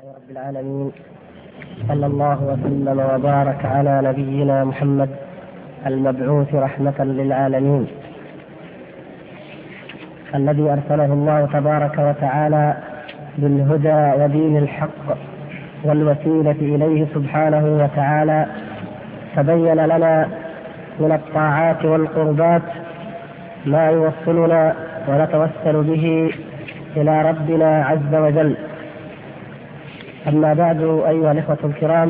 رب العالمين، صلى الله وسلم وبارك على نبينا محمد المبعوث رحمة للعالمين، الذي أرسله الله تبارك وتعالى بالهدى ودين الحق والوسيلة إليه سبحانه وتعالى، فبين لنا من الطاعات والقربات ما يوصلنا ونتوسل به إلى ربنا عز وجل. أما بعد، أيها الإخوة الكرام،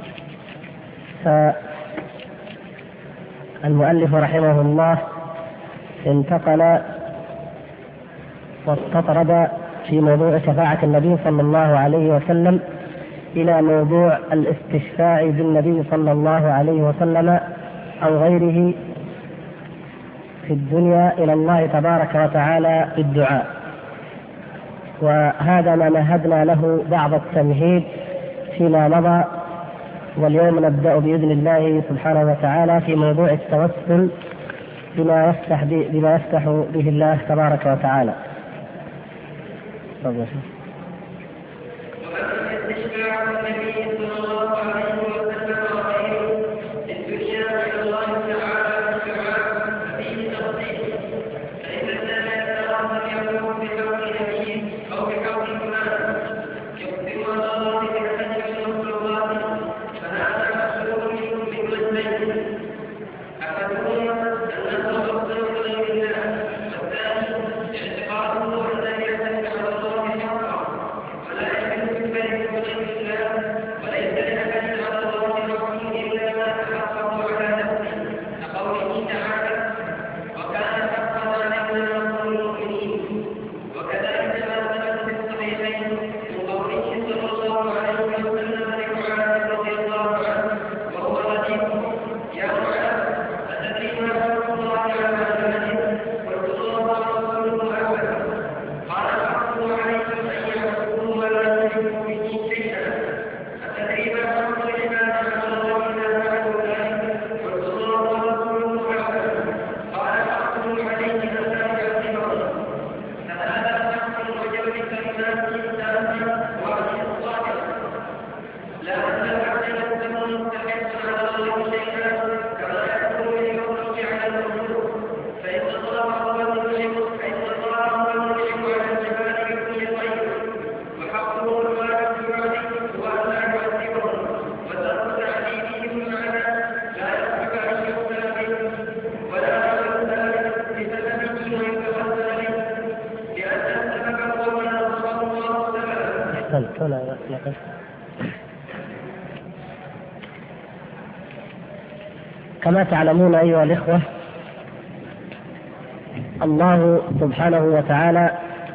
فالمؤلف رحمه الله انتقل واستطرد في موضوع شفاعة النبي صلى الله عليه وسلم إلى موضوع الاستشفاع بالنبي صلى الله عليه وسلم أو غيره في الدنيا إلى الله تبارك وتعالى بالدعاء، وهذا ما مهدنا له بعض التمهيد فيما مضى. واليوم نبدأ بإذن الله سبحانه وتعالى في موضوع التوسل بما يفتح به الله تبارك وتعالى. كما تعلمون أيها الإخوة، الله سبحانه وتعالى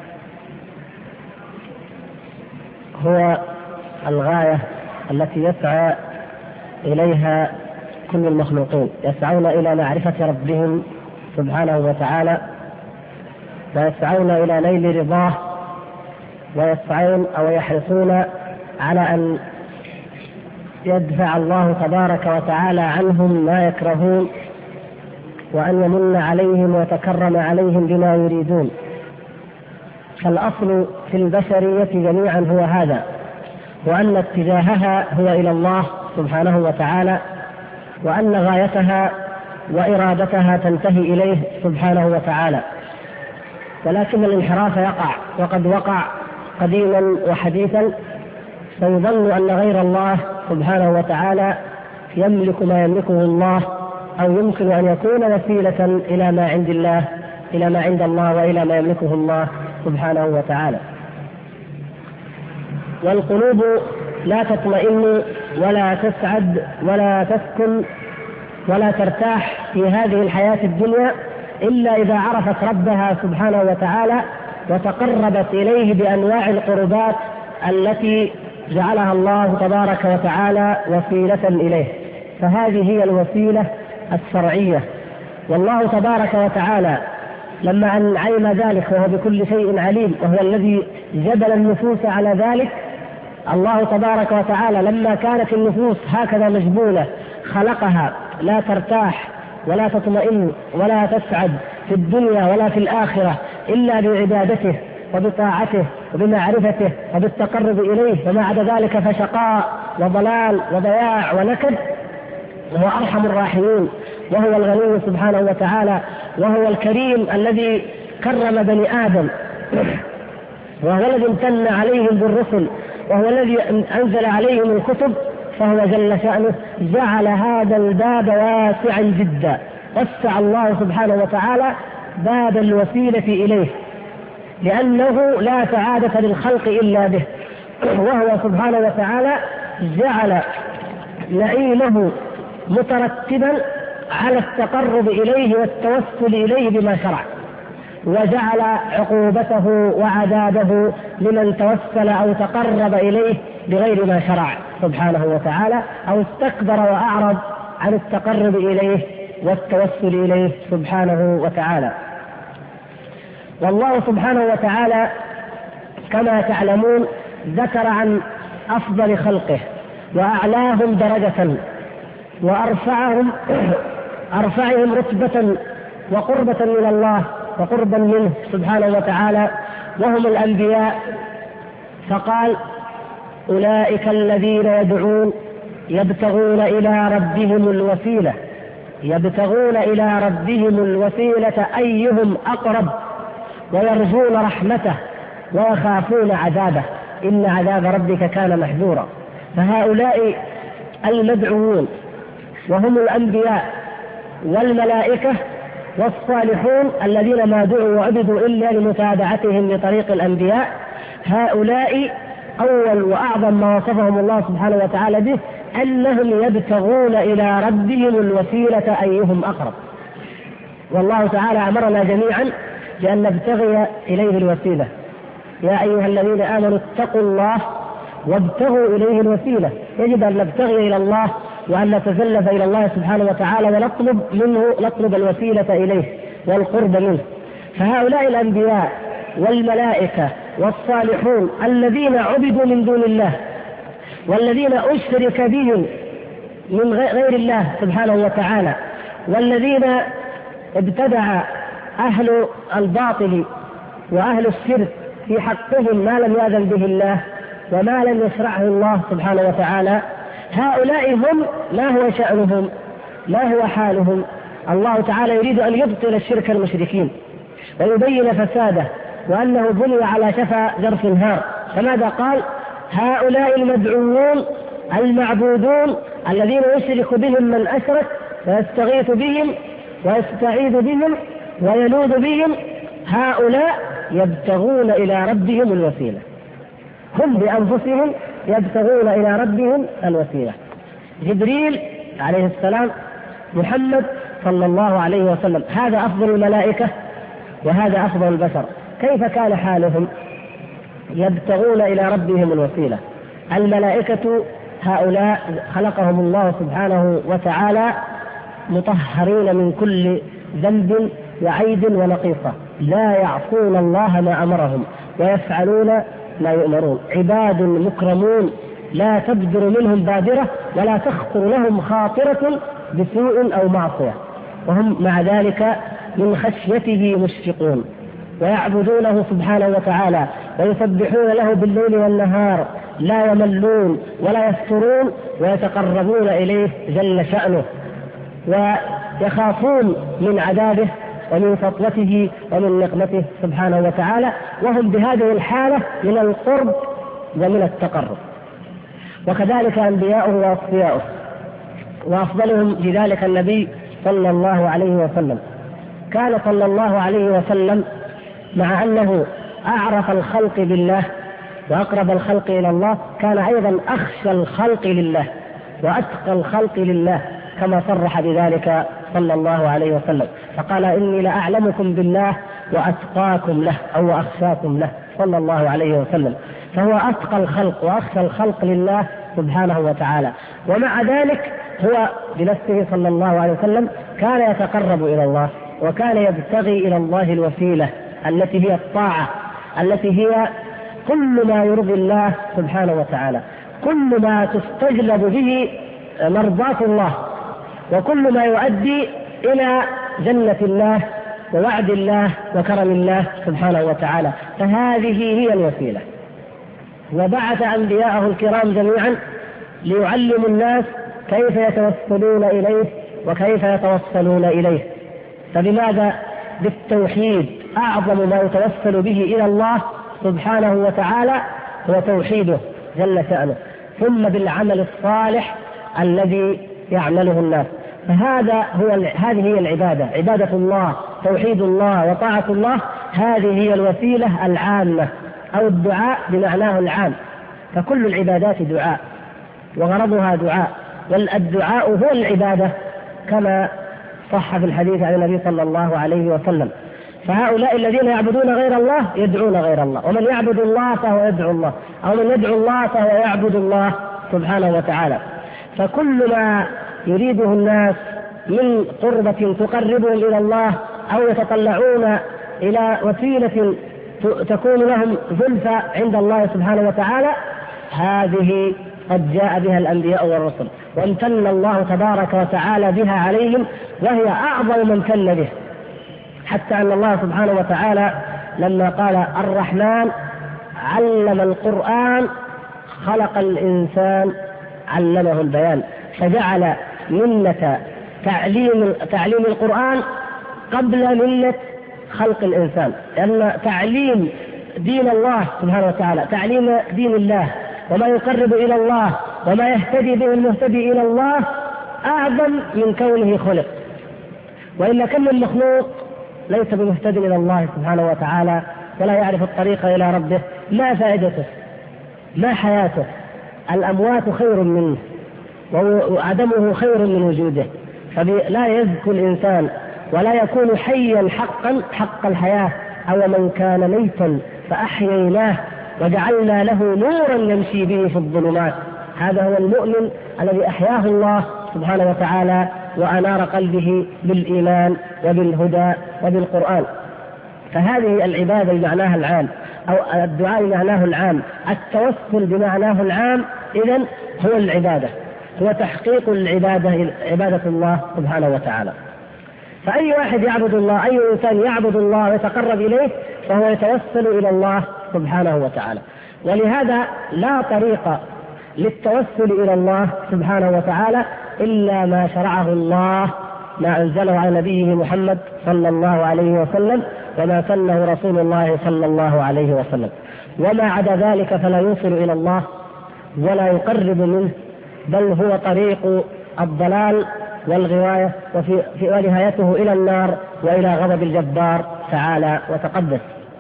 هو الغاية التي يسعى إليها كل المخلوقين، يسعون إلى معرفة ربهم سبحانه وتعالى، ويسعون إلى نيل رضاه، ويسعون أو يحرصون على أن يدفع الله تبارك وتعالى عنهم ما يكرهون، وأن يمن عليهم ويتكرم عليهم بما يريدون. فالأصل في البشرية جميعا هو هذا، وأن اتجاهها هو إلى الله سبحانه وتعالى، وأن غايتها وإرادتها تنتهي إليه سبحانه وتعالى. ولكن الانحراف يقع، وقد وقع قديما وحديثا، فيظن أن غير الله سبحانه وتعالى يملك ما يملكه الله، أو يمكن أن يكون وسيلة إلى ما عند الله، إلى ما عند الله وإلى ما يملكه الله سبحانه وتعالى. والقلوب لا تطمئن ولا تسعد ولا تسكن ولا ترتاح في هذه الحياة الدنيا إلا إذا عرفت ربها سبحانه وتعالى وتقربت إليه بأنواع القربات التي جعلها الله تبارك وتعالى وسيلة إليه. فهذه هي الوسيلة الشرعية. والله تبارك وتعالى لما أن علم ذلك وهو بكل شيء عليم، وهو الذي جبل النفوس على ذلك، الله تبارك وتعالى لما كانت النفوس هكذا مجبولة خلقها لا ترتاح ولا تطمئن ولا تسعد في الدنيا ولا في الآخرة إلا بعبادته وبطاعته وبمعرفته وبالتقرب إليه، وما عدا ذلك فشقاء وضلال وضياع ونكد. وهو أرحم الراحمين، وهو الغني سبحانه وتعالى، وهو الكريم الذي كرم بني آدم، وهو الذي امتن عليهم بالرسل، وهو الذي أنزل عليهم الكتب. فهو جل شأنه جعل هذا الباب واسعا جدا، وسع الله سبحانه وتعالى باب الوسيلة إليه، لأنه لا سعادة للخلق إلا به. وهو سبحانه وتعالى جعل نعيمه مترتبا على التقرب إليه والتوسل إليه بما شرع، وجعل عقوبته وعذابه لمن توسل أو تقرب إليه بغير ما شرع سبحانه وتعالى، أو استكبر وأعرض عن التقرب إليه والتوسل إليه سبحانه وتعالى. والله سبحانه وتعالى كما تعلمون ذكر عن أفضل خلقه وأعلاهم درجة وأرفعهم رتبة وقربة من الله وقربا منه سبحانه وتعالى، وهم الأنبياء. فقال: أولئك الذين يدعون يبتغون إلى ربهم الوسيلة أيهم أقرب ويرجون رحمته ويخافون عذابه إن عذاب ربك كان محذورا. فهؤلاء المدعوون وهم الأنبياء والملائكة والصالحون الذين ما دعوا وعبدوا إلا لمتابعتهم لطريق الأنبياء، هؤلاء أول وأعظم ما وصفهم الله سبحانه وتعالى به أنهم يبتغون إلى ربهم الوسيلة أيهم أقرب. والله تعالى أمرنا جميعا بأن نبتغي إليه الوسيلة: يا أيها الذين آمنوا اتقوا الله وابتغوا إليه الوسيلة. يجب أن نبتغي إلى الله وأن نتزلف إلى الله سبحانه وتعالى ونطلب الوسيلة إليه والقرب منه. فهؤلاء الأنبياء والملائكة والصالحون الذين عبدوا من دون الله والذين أشرك بهم من غير الله سبحانه وتعالى، والذين ابتدع أهل الباطل وأهل الشرك في حقهم ما لم يأذن به الله وما لم يشرعه الله سبحانه وتعالى، هؤلاء هم ما هو شأنهم، ما هو حالهم. الله تعالى يريد أن يبطل الشرك المشركين ويبين فساده، وأنه بني على شفا جرف هار. فماذا قال؟ هؤلاء المدعوون المعبودون الذين يشرك بهم من أشرك ويستغيث بهم ويستعيذ بهم ويلوذ بهم، هؤلاء يبتغون إلى ربهم الوسيلة، هم بأنفسهم يبتغون إلى ربهم الوسيلة. جبريل عليه السلام، محمد صلى الله عليه وسلم، هذا أفضل الملائكة وهذا أفضل البشر. كيف كان حالهم؟ يبتغون إلى ربهم الوسيلة. الملائكة هؤلاء خلقهم الله سبحانه وتعالى مطهرين من كل ذنب وعيب ونقيصة، لا يعصون الله ما أمرهم ويفعلون ما يؤمرون، عباد مكرمون لا تبدر منهم بادرة ولا تخطر لهم خاطرة بسوء أو معصية، وهم مع ذلك من خشيته مشفقون، ويعبدونه سبحانه وتعالى ويسبحون له بالليل والنهار، لا يملون ولا يفترون، ويتقربون إليه جل شأنه، ويخافون من عذابه ومن سطوته ومن نقمته سبحانه وتعالى، وهم بهذه الحالة من القرب ومن التقرب. وكذلك أنبياؤه وأصفياؤه، وأفضلهم بذلك النبي صلى الله عليه وسلم. كان صلى الله عليه وسلم مع أنه أعرف الخلق بالله وأقرب الخلق إلى الله، كان أيضا أخشى الخلق لله وأتقى الخلق لله، كما صرح بذلك صلى الله عليه وسلم، فقال: إني لأعلمكم بالله وأتقاكم له أو أخشاكم له صلى الله عليه وسلم. فهو أتقى الخلق وأخشى الخلق لله سبحانه وتعالى، ومع ذلك هو بنفسه صلى الله عليه وسلم كان يتقرب إلى الله وكان يبتغي إلى الله الوسيلة التي هي الطاعة، التي هي كل ما يرضي الله سبحانه وتعالى، كل ما تستجلب به مرضاة الله، وكل ما يؤدي إلى جنة الله ووعد الله وكرم الله سبحانه وتعالى. فهذه هي الوسيلة. وبعث أنبياءه الكرام جميعا ليعلموا الناس كيف يتوسلون إليه وكيف يتوصلون إليه. فلماذا؟ بالتوحيد. أعظم ما يتوسل به إلى الله سبحانه وتعالى هو توحيده جل شأنه، ثم بالعمل الصالح الذي يعمله الناس. هذه هي العبادة، عبادة الله، توحيد الله وطاعة الله. هذه هي الوسيلة العامة، أو الدعاء بمعناه العام. فكل العبادات دعاء وغرضها دعاء، والدعاء هو العبادة كما صح في الحديث عن النبي صلى الله عليه وسلم. فهؤلاء الذين يعبدون غير الله يدعون غير الله، ومن يعبد الله فهو يدعو الله، أو من يدعو الله فهو يعبد الله سبحانه وتعالى. فكل ما يريده الناس من قربة تقربهم إلى الله، أو يتطلعون إلى وسيلة تكون لهم زلفى عند الله سبحانه وتعالى، هذه قد جاء بها الأنبياء والرسل، وامتن الله تبارك وتعالى بها عليهم، وهي أعظم من امتن به. حتى أن الله سبحانه وتعالى لما قال الرحمن علم القرآن خلق الإنسان علمه البيان، فجعل منة تعليم القرآن قبل منة خلق الإنسان، لأن تعليم دين الله سبحانه وتعالى، تعليم دين الله وما يقرب إلى الله وما يهتدي به المهتدي إلى الله أعظم من كونه خلق. وإلا كم من مخلوق ليس بمهتدي إلى الله سبحانه وتعالى ولا يعرف الطريق إلى ربه، ما فائدته؟ ما حياته؟ الأموات خير منه وعدمه خير من وجوده. فلا يزكو الإنسان ولا يكون حيا حقا حق الحياة. أو من كان ميتا فأحييناه وجعلنا له نورا يمشي به في الظلمات. هذا هو المؤمن الذي أحياه الله سبحانه وتعالى وأنار قلبه بالإيمان وبالهدى وبالقرآن. فهذه العبادة بمعناها العام، أو الدعاء بمعناه العام، التوسل بمعناه العام. إذن هو العبادة، هو تحقيق العبادة، عبادة الله سبحانه وتعالى. فأي واحد يعبد الله، أي إنسان يعبد الله ويتقرب إليه، فهو يتوسل إلى الله سبحانه وتعالى. ولهذا لا طريق للتوسل إلى الله سبحانه وتعالى إلا ما شرعه الله، ما أنزله على نبيه محمد صلى الله عليه وسلم، وما سنه رسول الله صلى الله عليه وسلم. وما عدا ذلك فلا يوصل إلى الله ولا يقرب منه، بل هو طريق الضلال والغواية، ونهايته إلى النار وإلى غضب الجبار تعالى وتقدس.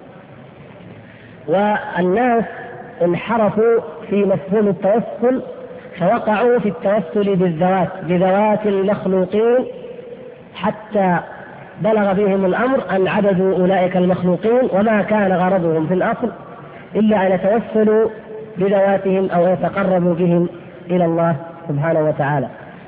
والناس انحرفوا في مفهوم التوسل، فوقعوا في التوسل بذوات المخلوقين، حتى بلغ بهم الأمر أن عبدوا أولئك المخلوقين، وما كان غرضهم في الأصل إلا أن يتوسلوا بذواتهم أو يتقربوا بهم إلى الله سبحانه وتعالى.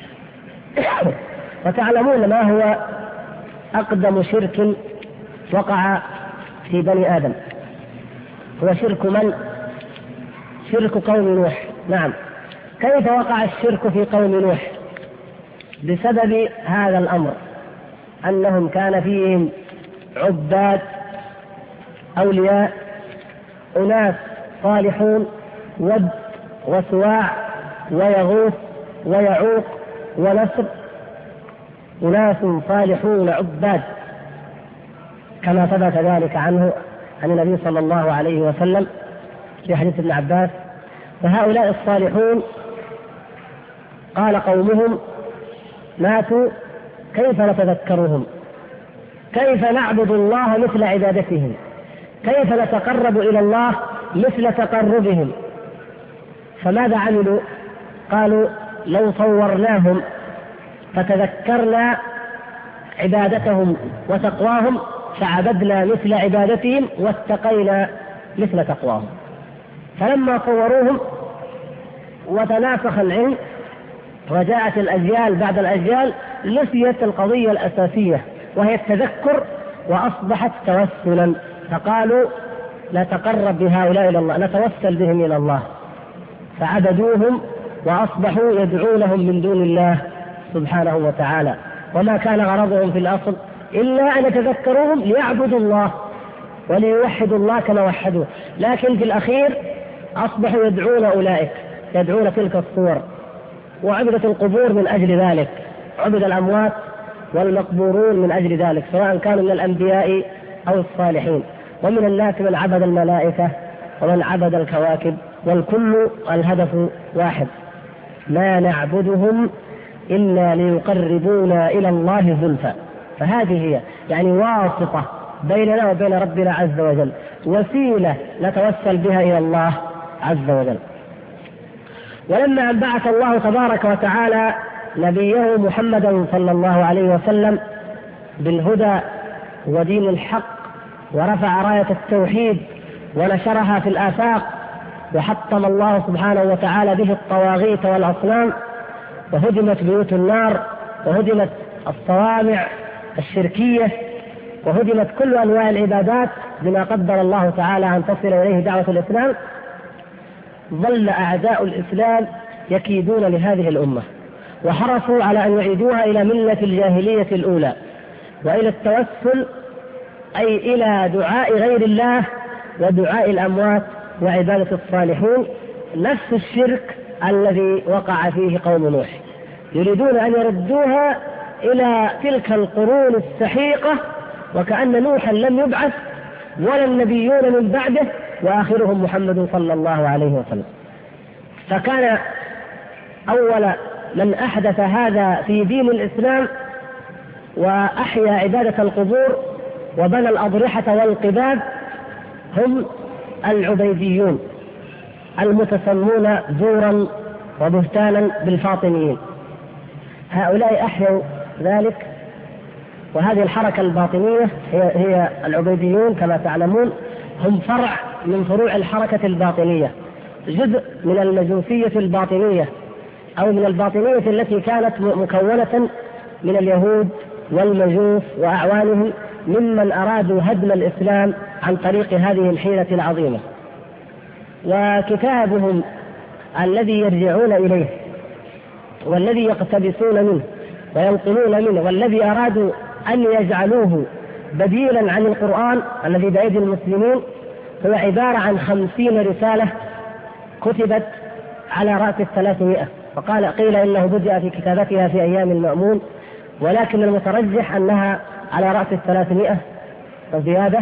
وتعلمون ما هو أقدم شرك وقع في بني آدم؟ هو شرك من؟ شرك قوم نوح. نعم. كيف وقع الشرك في قوم نوح؟ بسبب هذا الأمر، أنهم كان فيهم عباد أولياء، أناس صالحون، ود وسواع ويغوث ويعوق ونسر، أناس صالحون عباد، كما ثبت ذلك عنه عن النبي صلى الله عليه وسلم في حديث ابن عباس. فهؤلاء الصالحون قال قومهم ماتوا، كيف نتذكرهم؟ كيف نعبد الله مثل عبادتهم؟ كيف نتقرب إلى الله مثل تقربهم؟ فماذا عملوا؟ قالوا لو صورناهم فتذكرنا عبادتهم وتقواهم فعبدنا مثل عبادتهم واتقينا مثل تقواهم. فلما صوروهم وتناسخ العلم وجاءت الأجيال بعد الأجيال، نسيت القضية الأساسية وهي التذكر، وأصبحت توسلا. فقالوا نتقرب بهؤلاء إلى الله، نتوسل بهم إلى الله، فعبدوهم وأصبحوا يدعونهم من دون الله سبحانه وتعالى. وما كان غرضهم في الأصل إلا أن يتذكروهم ليعبدوا الله وليوحدوا الله كما وحدوه. لكن في الأخير أصبحوا يدعون أولئك، يدعون تلك الصور، وعبدت القبور من أجل ذلك، عبد الأموات والمقبورون من أجل ذلك، سواء كانوا من الأنبياء أو الصالحين. ومن الناس من عبد الملائكة ومن عبد الكواكب، والكل الهدف واحد: ما نعبدهم إلا ليقربونا إلى الله زلفى. فهذه هي يعني واسطة بيننا وبين ربنا عز وجل، وسيلة نتوسل بها إلى الله عز وجل. ولما أن بعث الله تبارك وتعالى نبيه محمدا صلى الله عليه وسلم بالهدى ودين الحق، ورفع راية التوحيد ونشرها في الآفاق، وحطم الله سبحانه وتعالى به الطواغيت والأصنام، وهدمت بيوت النار، وهدمت الصوامع الشركية، وهدمت كل أنواع العبادات بما قدر الله تعالى أن تصل إليه دعوة الإسلام، ظل أعداء الإسلام يكيدون لهذه الأمة، وحرصوا على أن يعيدوها إلى ملة الجاهلية الأولى، وإلى التوسل أي إلى دعاء غير الله ودعاء الأموات وعبادة الصالحين، نفس الشرك الذي وقع فيه قوم نوح. يريدون أن يردوها إلى تلك القرون السحيقة، وكأن نوحا لم يبعث ولا النبيون من بعده، وآخرهم محمد صلى الله عليه وسلم. فكان أول من أحدث هذا في دين الإسلام وأحيا عبادة القبور وبنى الأضرحة والقباب هم العبيديون المتسمون زورا وبهتانا بالفاطميين. هؤلاء أحيوا ذلك، وهذه الحركة الباطنية هي العبيديون كما تعلمون، هم فرع من فروع الحركة الباطنية، جزء من المجوسية الباطنية أو من الباطنية التي كانت مكونة من اليهود والمجوس وأعوانهم ممن أرادوا هدم الإسلام عن طريق هذه الحيلة العظيمة. وكتابهم الذي يرجعون إليه والذي يقتبسون منه وينقلون منه والذي أرادوا أن يجعلوه بديلا عن القرآن الذي بأيدي المسلمين هو عبارة عن 50 رسالة كتبت على رأس 300. قيل إنه بدأ في كتابتها في أيام المأمون، ولكن المترجح أنها على رأس 300 وزيادة.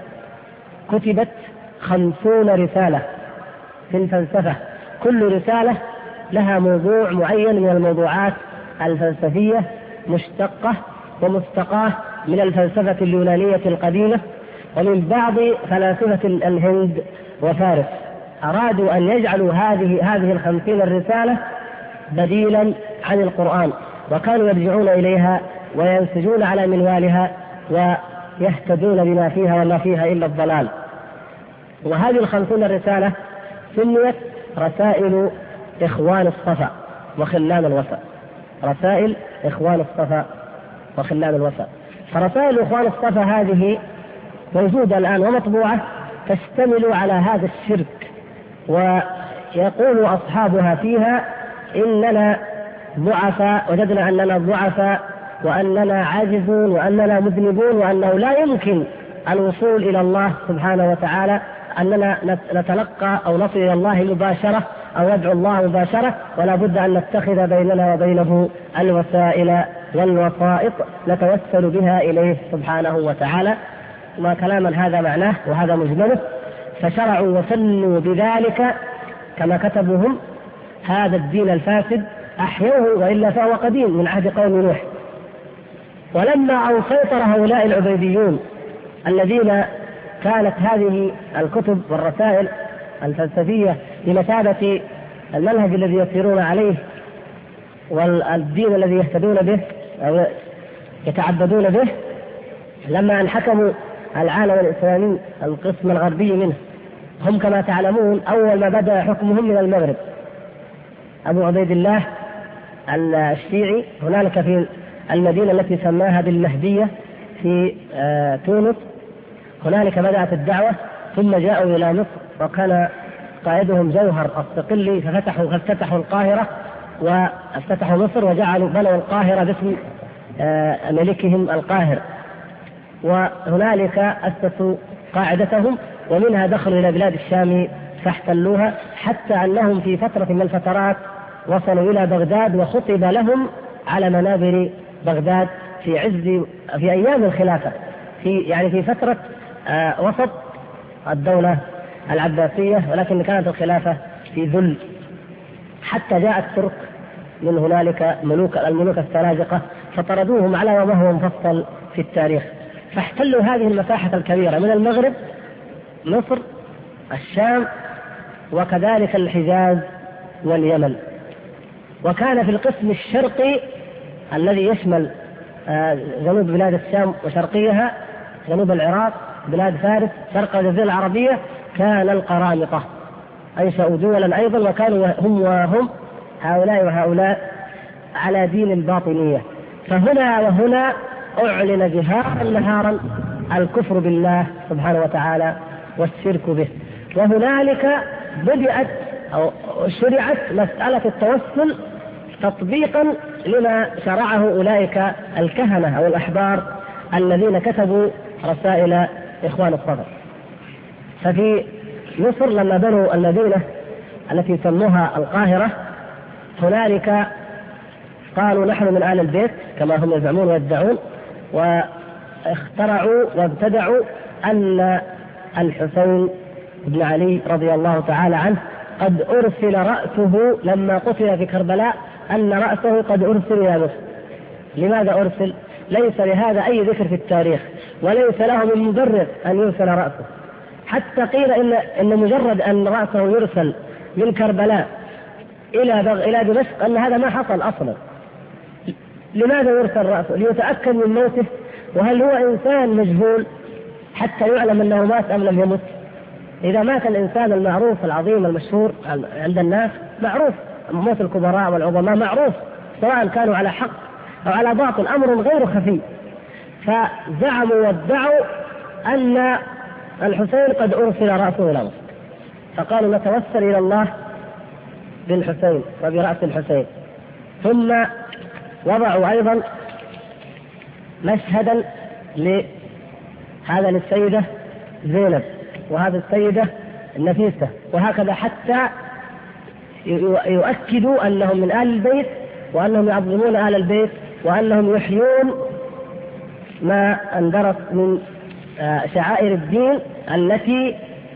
كتبت 50 رسالة في الفلسفة، كل رسالة لها موضوع معين من الموضوعات الفلسفية مشتقة ومستقاة من الفلسفة اليونانية القديمة ومن بعض فلاسفة الهند وفارس. أرادوا أن يجعلوا هذه 50 الرسالة بديلا عن القرآن، وكانوا يرجعون إليها وينسجون على منوالها ويهتدون بما فيها وما فيها إلا الضلال. وهذه 50 الرسالة سميت رسائل إخوان الصفا وخلان الوفا، رسائل إخوان الصفا وخلان الوفا. فرسائل إخوان الصفا هذه موجودة الآن ومطبوعة، تشتمل على هذا الشرك، ويقول أصحابها فيها: إننا ضعفاء، وجدنا أننا ضعفاء وأننا عاجزون وأننا مذنبون، وأنه لا يمكن الوصول إلى الله سبحانه وتعالى، أننا نتلقى أو نصل إلى الله مباشرة أو ندعو الله مباشرة، ولا بد أن نتخذ بيننا وبينه الوسائل والوسائط نتوسل بها إليه سبحانه وتعالى. ما كلاما هذا معناه وهذا مجمله. فشرعوا وسنوا بذلك كما كتبهم هذا الدين الفاسد، أحيوه وإلا فهو قديم من عهد قوم نوح. ولما أو سيطر هؤلاء العبيديون الذين كانت هذه الكتب والرسائل الفلسفية بمثابة المنهج الذي يسيرون عليه والدين الذي يهتدون به أو يتعبدون به، لما أن حكموا العالم الإسلامي القسم الغربي منه، هم كما تعلمون أول ما بدأ حكمهم من المغرب. أبو عبيد الله الشيعي هنالك في المدينة التي سماها بالمهدية في تونس، هنالك بدأت الدعوة، ثم جاءوا إلى مصر وكان قائدهم جوهر الصقلي، فافتتحوا القاهرة وافتتحوا مصر وجعلوا بنوا القاهرة باسم ملكهم القاهر. وهنالك أسسوا قاعدتهم، ومنها دخلوا إلى بلاد الشام فاحتلوها، حتى أنهم في فترة من الفترات وصلوا إلى بغداد وخطب لهم على منابر بغداد في أيام الخلافة، في فترة وسط الدولة العباسية، ولكن كانت الخلافة في ذل، حتى جاء الترك من هنالك الملوك السلاجقة فطردوهم على ما هو مفصل في التاريخ، فاحتلوا هذه المساحة الكبيرة من المغرب، مصر، الشام، وكذلك الحجاز واليمن. وكان في القسم الشرقي الذي يشمل جنوب بلاد الشام وشرقيها، جنوب العراق، بلاد فارس، شرق الجزيرة العربية، كان القرامطة أنشأوا دولا أيضا، وكانوا هم هؤلاء وهؤلاء على دين الباطنية. فهنا وهنا أعلن جهارا نهارا الكفر بالله سبحانه وتعالى والشرك به. وهنالك بدأت أو شرعت مسألة التوسل تطبيقا لما شرعه أولئك الكهنة أو الأحبار الذين كتبوا رسائل إخوان الصدر. ففي مصر لما بنوا المدينة التي سموها القاهرة، هنالك قالوا نحن من آل البيت كما هم يزعمون ويدعون، واخترعوا وابتدعوا أن الحسين بن علي رضي الله تعالى عنه قد أرسل رأسه لما قتل في كربلاء، أن رأسه قد أرسل إلى مصر. لماذا أرسل؟ ليس لهذا أي ذكر في التاريخ، وليس له من مبرر أن يرسل رأسه، حتى قيل إن مجرد أن رأسه يرسل من كربلاء إلى دمشق أن هذا ما حصل أصلا. لماذا يرسل رأسه؟ ليتأكد من موته، وهل هو إنسان مجهول حتى يعلم أنه مات أم لم يمت؟ إذا مات الإنسان المعروف العظيم المشهور عند الناس، معروف موت الكبراء والعظماء معروف، سواء كانوا على حق أو على باطل، أمر غير خفي. فزعموا وادعوا أن الحسين قد أرسل رأسه إلى مصر، فقالوا نتوسل إلى الله بالحسين وبرأس الحسين. ثم وضعوا أيضا مشهدا هذا للسيدة زينب وهذا السيدة النفيسة، وهكذا حتى يؤكدوا أنهم من آل البيت وأنهم يعظمون آل البيت وأنهم يحيون ما اندرس من شعائر الدين التي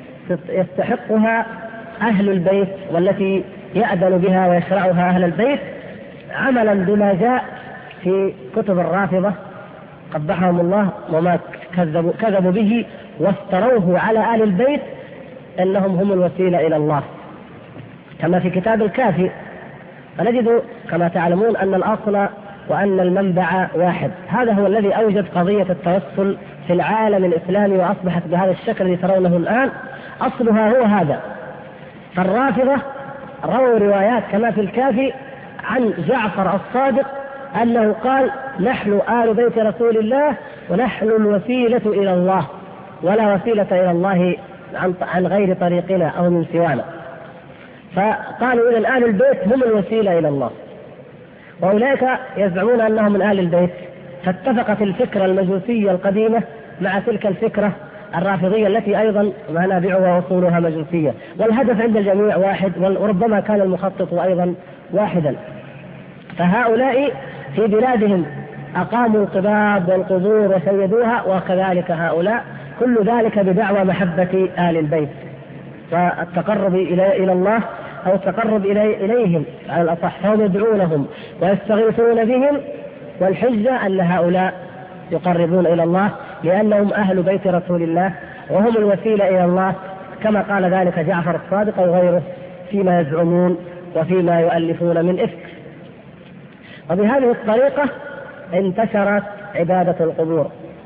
يستحقها أهل البيت والتي يأذن بها ويشرعها أهل البيت، عملا بما جاء في كتب الرافضة قبحهم الله وما كذبوا به وافتروه على آل البيت أنهم هم الوسيلة إلى الله، كما في كتاب الكافي. فنجد كما تعلمون أن الأصل وأن المنبع واحد. هذا هو الذي أوجد قضية التوسل في العالم الإسلامي، وأصبحت بهذا الشكل الذي ترونه الآن. أصلها هو هذا. فالرافضة رووا روايات كما في الكافي عن جعفر الصادق أنه قال نحن آل بيت رسول الله ونحن الوسيلة إلى الله، ولا وسيلة إلى الله عن غير طريقنا أو من سوانا. فقالوا إذن آل البيت هم الوسيلة إلى الله، وأولئك يزعمون أنهم من آل البيت. فاتفقت الفكرة المجوسية القديمة مع تلك الفكرة الرافضية التي أيضا منابعها وأصولها مجوسية، والهدف عند الجميع واحد، وربما كان المخطط أيضا واحدا. فهؤلاء في بلادهم أقاموا القباب والقبور وسيدوها، وكذلك هؤلاء كل ذلك بدعوى محبة آل البيت والتقرب إلى الله أو التقرب إليهم على الأصح. هم يدعونهم ويستغيثون بهم، والحجة أن هؤلاء يقربون إلى الله لأنهم أهل بيت رسول الله وهم الوسيلة إلى الله، كما قال ذلك جعفر الصادق وغيره فيما يزعمون وفيما يؤلفون من إفك. وبهذه الطريقة انتشرت عبادة القبور.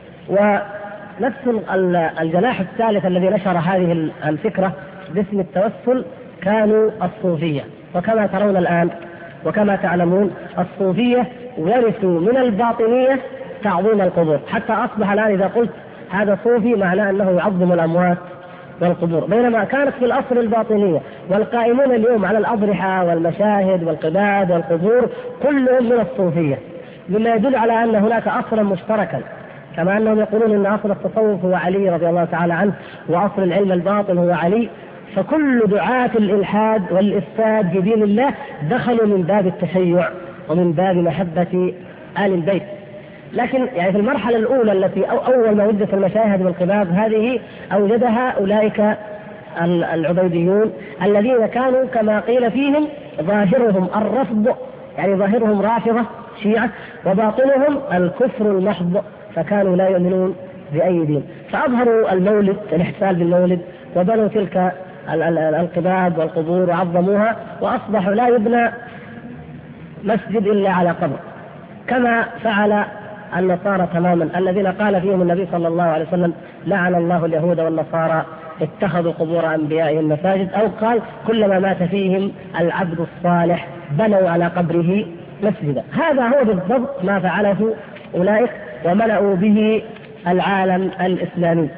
ونفس الجناح الثالث الذي نشر هذه الفكرة باسم التوسل كانوا الصوفية. وكما ترون الآن وكما تعلمون الصوفية ورثوا من الباطنية تعظيم القبور، حتى أصبح الآن إذا قلت هذا صوفي معناه أنه يعظم الأموات والقبور، بينما كانت في الأصل الباطنية. والقائمون اليوم على الأضرحة والمشاهد والقباب والقبور كلهم من الصوفية، مما يدل على أن هناك أصلا مشتركا كما أنهم يقولون أن أصل التصوف هو علي رضي الله تعالى عنه، وأصل العلم الباطن هو علي. فكل دعاة الإلحاد والإفساد في دين الله دخلوا من باب التشيع ومن باب محبة آل البيت. لكن يعني في المرحلة الأولى التي أول ما وجدت المشاهد والقباب هذه أوجدها أولئك العبيديون الذين كانوا كما قيل فيهم ظاهرهم الرفض، يعني ظاهرهم رافضة شيعة، وباطنهم الكفر المحض، فكانوا لا يؤمنون بأي دين. فأظهروا المولد، الاحتفال بالمولد، وبنوا تلك القباب والقبور وعظموها، وأصبحوا لا يبنى مسجد إلا على قبر، كما فعل النصارى تماما الذين قال فيهم النبي صلى الله عليه وسلم: لعن الله اليهود والنصارى اتخذوا قبور أنبيائهم مساجد، أو قال: كلما مات فيهم العبد الصالح بنوا على قبره مسجدا. هذا هو بالضبط ما فعله أولئك وملأوا به العالم الإسلامي.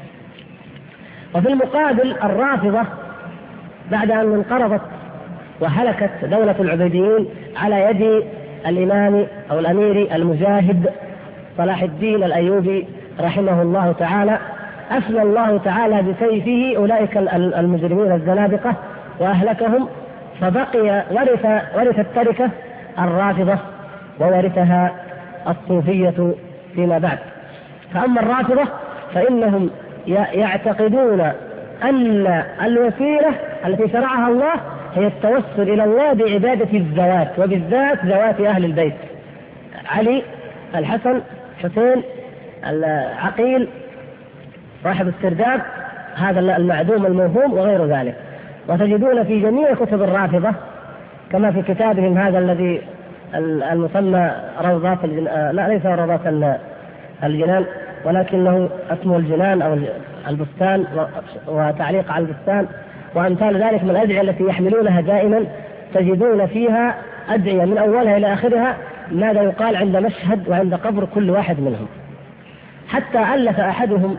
وفي المقابل الرافضة بعد أن انقرضت وهلكت دولة العبيديين على يد الإمام أو الأمير المجاهد صلاح الدين الأيوبي رحمه الله تعالى، أفنى الله تعالى بسيفه أولئك المجرمين الزنادقة وأهلكهم، فبقي ورث التركة الرافضة وورثها الصوفية فيما بعد. فأما الرافضة فإنهم يعتقدون أن الوسيلة التي شرعها الله هي التوسل إلى الله بعبادة الذوات، وبالذات ذوات أهل البيت: علي، الحسن، حسين، العقيل، صاحب السرداب، هذا المعدوم الموهوم، وغير ذلك. وتجدون في جميع كتب الرافضة كما في كتابهم هذا الذي المسمى روضات لا ليس روضات الجنان، ولكنه اسمه الجنان أو البستان، وتعليق على البستان وأمثال ذلك من الأدعية التي يحملونها دائما، تجدون فيها أدعية من أولها إلى آخرها ماذا يقال عند مشهد وعند قبر كل واحد منهم. حتى ألف أحدهم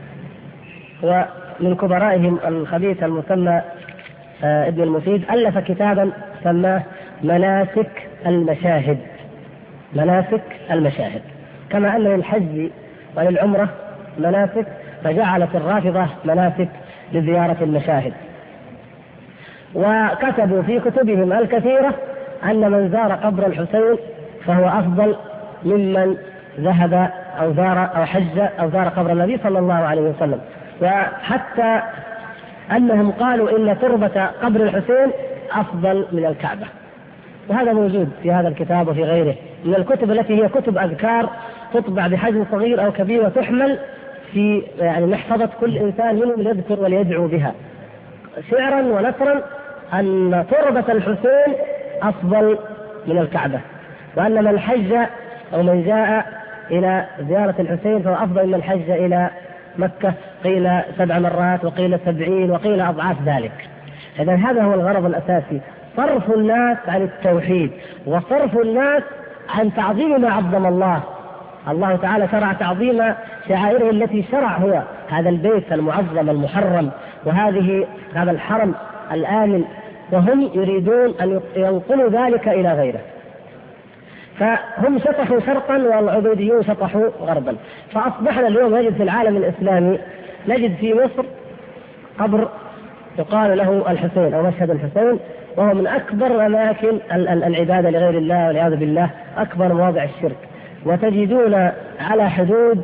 ومن كبرائهم الخبيث المسمى ابن المفيد ألف كتابا سماه مناسك المشاهد. مناسك المشاهد، كما أن للحج وللعمرة مناسك، فجعلت الرافضة مناسك لزيارة المشاهد. وكتبوا في كتبهم الكثيرة أن من زار قبر الحسين فهو أفضل ممن ذهب أو زار أو حج أو زار قبر النبي صلى الله عليه وسلم. وحتى أنهم قالوا إن تربة قبر الحسين أفضل من الكعبة. وهذا موجود في هذا الكتاب وفي غيره من الكتب التي هي كتب أذكار تطبع بحجم صغير أو كبير، وتحمل في يعني محفظة كل إنسان منهم ليذكر وليدعو بها شعرا ونثرا أن تربة الحسين أفضل من الكعبة، وأن من حج أو من جاء إلى زيارة الحسين فهو أفضل من حج إلى مكة، قيل 7 مرات وقيل 70 وقيل أضعاف ذلك. إذن هذا هو الغرض الأساسي: صرف الناس عن التوحيد، وصرف الناس عن تعظيم ما عظم الله. الله تعالى شرع تعظيم شعائره التي شرع هو هذا البيت المعظم المحرم هذا الحرم الآمن، وهم يريدون أن ينقلوا ذلك إلى غيره. فهم شطحوا شرقا والعبيديون شطحوا غربا. فأصبحنا اليوم نجد في العالم الإسلامي، نجد في مصر قبر يقال له الحسين أو مشهد الحسين، وهو من أكبر أماكن العبادة لغير الله والعياذ بالله، أكبر مواضع الشرك. وتجدون على حدود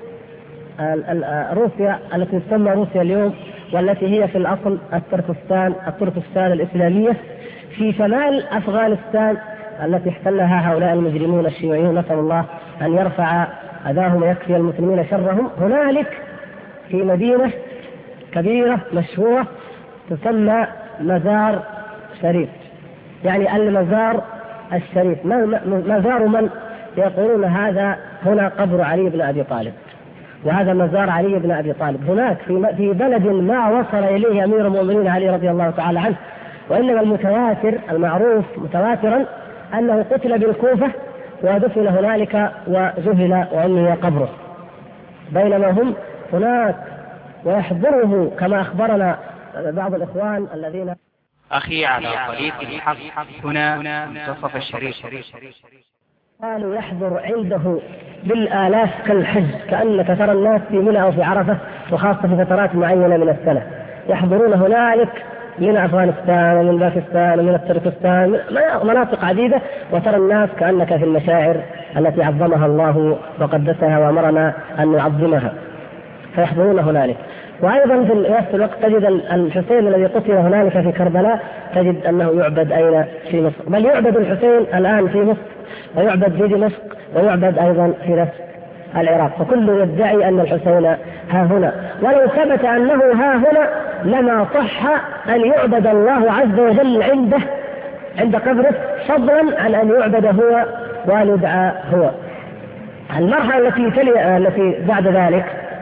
روسيا التي تسمى روسيا اليوم، والتي هي في الأصل التركستان الإسلامية، في شمال أفغانستان التي احتلها هؤلاء المجرمون الشيوعيون، نسأل الله أن يرفع أذاهم ويكفي المسلمين شرهم. هنالك في مدينة كبيرة مشهورة تسمى مزار شريف، يعني المزار الشريف. مزار من؟ يقولون هذا هنا قبر علي بن أبي طالب، وهذا مزار علي بن أبي طالب هناك في بلد ما وصل إليه أمير المؤمنين علي رضي الله تعالى عنه. وإنما المتواتر المعروف متواترا أنه قتل بالكوفة ودفن هنالك وجهل وأنه قبره، بينما هم هناك ويحضره كما أخبرنا بعض الإخوان الذين. أخي على طريق الحق، هنا منتصف الشريف. قالوا يحضر عنده بالآلاف كالحج، كأنك ترى الناس في منى أو في عرفة، وخاصة في فترات معينة من السنة يحضرون هنالك من أفغانستان ومن باكستان ومن تركستان، مناطق عديدة، وترى الناس كأنك في المشاعر التي عظمها الله وقدسها وأمرنا أن نعظمها، فيحضرون هنالك. وأيضا في نفس الوقت تجد الحسين الذي قتل هنالك في كربلاء تجد أنه يعبد أين؟ في مصر، بل يعبد الحسين الآن في مصر، ويعبد في دمشق، ويعبد أيضا في نفس العراق، فكل يدعي أن الحسين ها هنا. ولو ثبت أنه ها هنا لما صح أن يعبد الله عز وجل عنده عند قبره، فضلا عن أن يعبد هو وأن يدعى هو. المرحلة التي بعد ذلك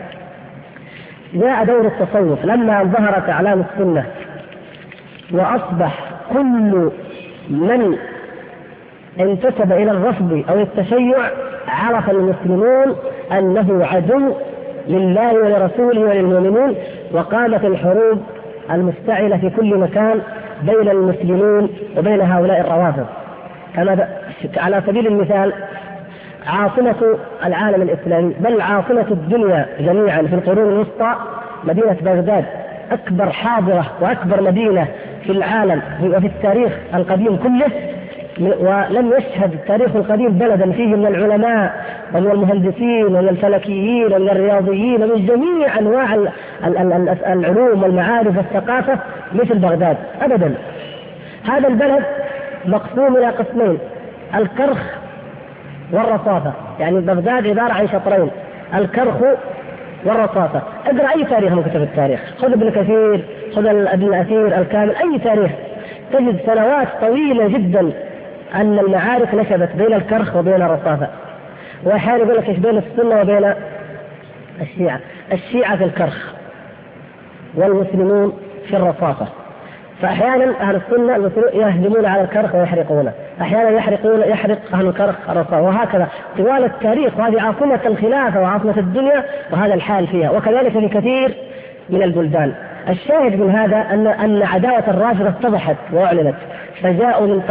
جاء دور التصوف لما ظهرت أعلام السنة، وأصبح كل من انتسب إلى الرفض أو التشيع عرف المسلمون أنه عدو لله ولرسوله وللمؤمنين، وقامت الحروب المشتعلة في كل مكان بين المسلمين وبين هؤلاء الروافض. على سبيل المثال عاصمة العالم الإسلامي بل عاصمة الدنيا جميعا في القرون الوسطى مدينة بغداد، أكبر حاضرة وأكبر مدينة في العالم وفي التاريخ القديم كله، ولم يشهد التاريخ القديم بلدا فيه من العلماء ومن المهندسين ومن الفلكيين ومن الرياضيين ومن جميع أنواع العلوم والمعارف والثقافة مثل بغداد أبدا. هذا البلد مقسوم إلى قسمين، الكرخ والرصافة، يعني بغداد عبارة عن شطرين، الكرخ والرصافة. اقرأ أي تاريخ من كتب التاريخ، خذ ابن كثير، خذ ابن الأثير الكامل، أي تاريخ، تجد سنوات طويلة جدا أن المعارك نشبت بين الكرخ وبين الرصافة. وأحيانا يقول لك إيش بين السنة وبين الشيعة، الشيعة في الكرخ والمسلمون في الرصافة. فأحيانا أهل السنة المسلمون يهجمون على الكرخ ويحرقونه، أحيانا يحرق أهل الكرخ الرصافة، وهكذا طوال التاريخ. وهذه عاصمة الخلافة وعاصمة الدنيا، وهذا الحال فيها، وكذلك في كثير من البلدان. الشاهد من هذا أن عداوة الرافضة اتضحت وأعلنت، فجاءوا من